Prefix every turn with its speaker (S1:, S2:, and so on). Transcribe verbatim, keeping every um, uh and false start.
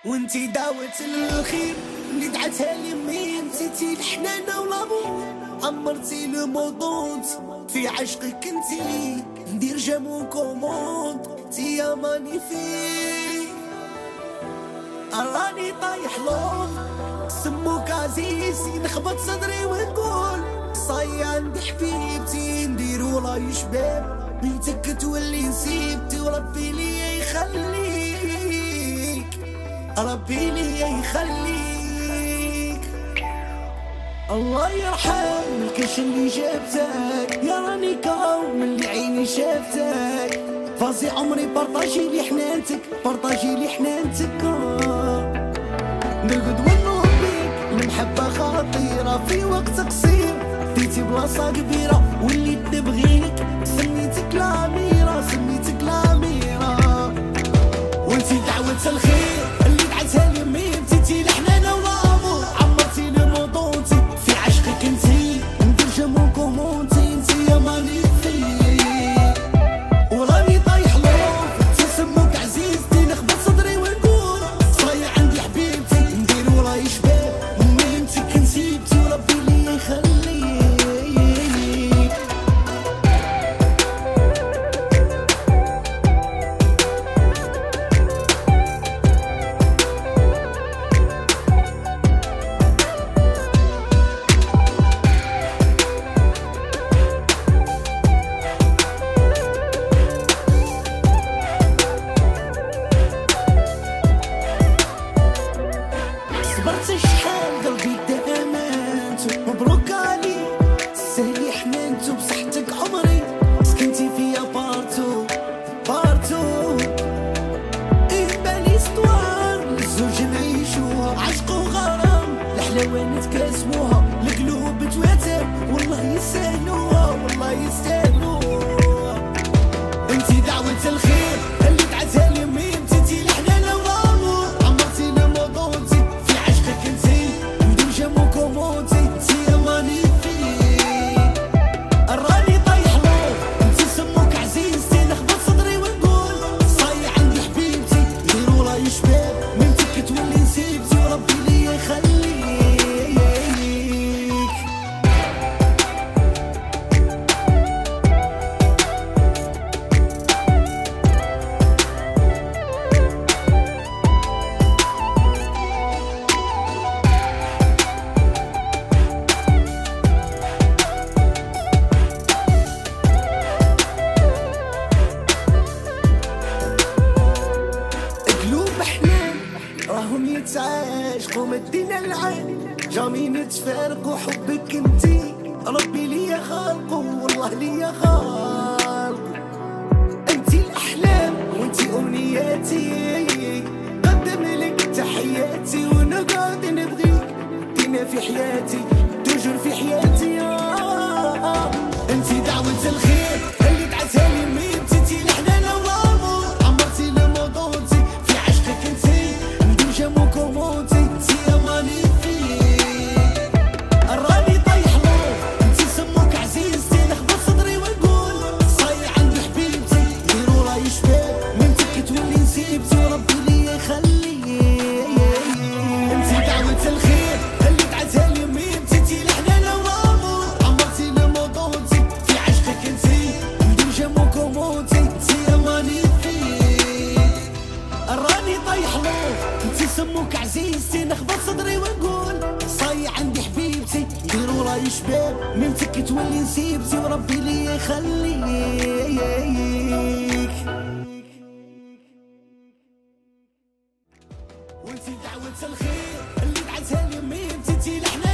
S1: وانتي داوت الخير اللي دعتها لي مين نسيتي الحنانة والابو عمرتي لو مودونت في عشقك انتي ندير جامو كوموند تي يا مانيفيك راني طايح لون سموك عزيزي نخبط صدري ونقول صاي عندي حبيبتي نديرو لاي شباب بيتك تولي نسيبتي وربي ليا يخليك ربي ليا يخليك الله يرحم الكش اللي جابتك يا راني كوم اللي عيني شافتك فازي عمري بارطاجي لي حنانتك بارطاجي لي حنانتك نرقد ونوض بيك المحبة خطيرة في وقت قصير ديتي بلاصة كبيرة وليت نبغيك سميتك الأميرة سميتك الأميرة وانتي دعوة الخير اللي دعتها لي مين تيتي الحنانة والأمور عمرتي لي موضوعتي في عشقك انتي ندير جامو كومونتي انتي يا مانيفيك وراني طايح لوف تسموك عزيزتي نخبط صدري ونقول صاي عندي حبيبتي نديرو راي شباب وملمتك نسيبتي وربي ليا يخليك صبرت شحال قلبي دامنتو مبروك علي سهلي حنانتو بصحتك عمري سكنتي فيا بارتو بارتو يبالي ستوار للزوج نعيشوها عشق وغرام الحلاوة نتكاسموها القلوب تواتر والله يستاهلوها والله يستاهلوها انتي دعوة الخير اللي دعتها لي مين تيتي الحنانة والامور عمرتي لي موضوعتي في عشقك انتي ندير جامو كومونتي انتي يا مانيفيك راني طايح لوف انتي سموك عزيزتي نخبط صدري ونقول صاي عندي حبيبتي نديرو راي شباب منتك تولي نسيبتي وربي ليا يخليك قلوب حنان راهم يتعاشقوا مدينا العين جامي نتفارقوا حبك انتي ربي ليا خالقو والله ليا خالقو انتي الاحلام وانتي امنياتي قدم لك تحياتي وانا قاعد نبغيك دينا في حياتي توجور في حياتي آه. انتي دعوة الخير اللي دعتها لي مين تيتي الحنانة والامور عمرتي لي موضوعتي في عشقك انتي ندير جامو كومونتي انتي يا مانيفيك راني طايح لوف انتي سموك عزيزتي نخبط صدري ونقول صاي عندي حبيبتي نديرو راي شباب منتك تولي نسيبتي وربي ليا يخليك انتي دعوة الخير اللي دعتها لي مين تيتي الحنانة والامور عمرتي لي موضوعتي في عشقك انتي ندير جامو كومونتي انتي يا مانيفيك راني طايح لوف انتي سموك عزيزتي نخبط صدري ونقول صاي عندي حبيبتي نديرو راي شباب منتك تولي نسيبتي وربي ليا يخليك وانتي دعوة الخير اللي دعتها لي مين تيتي الحنانة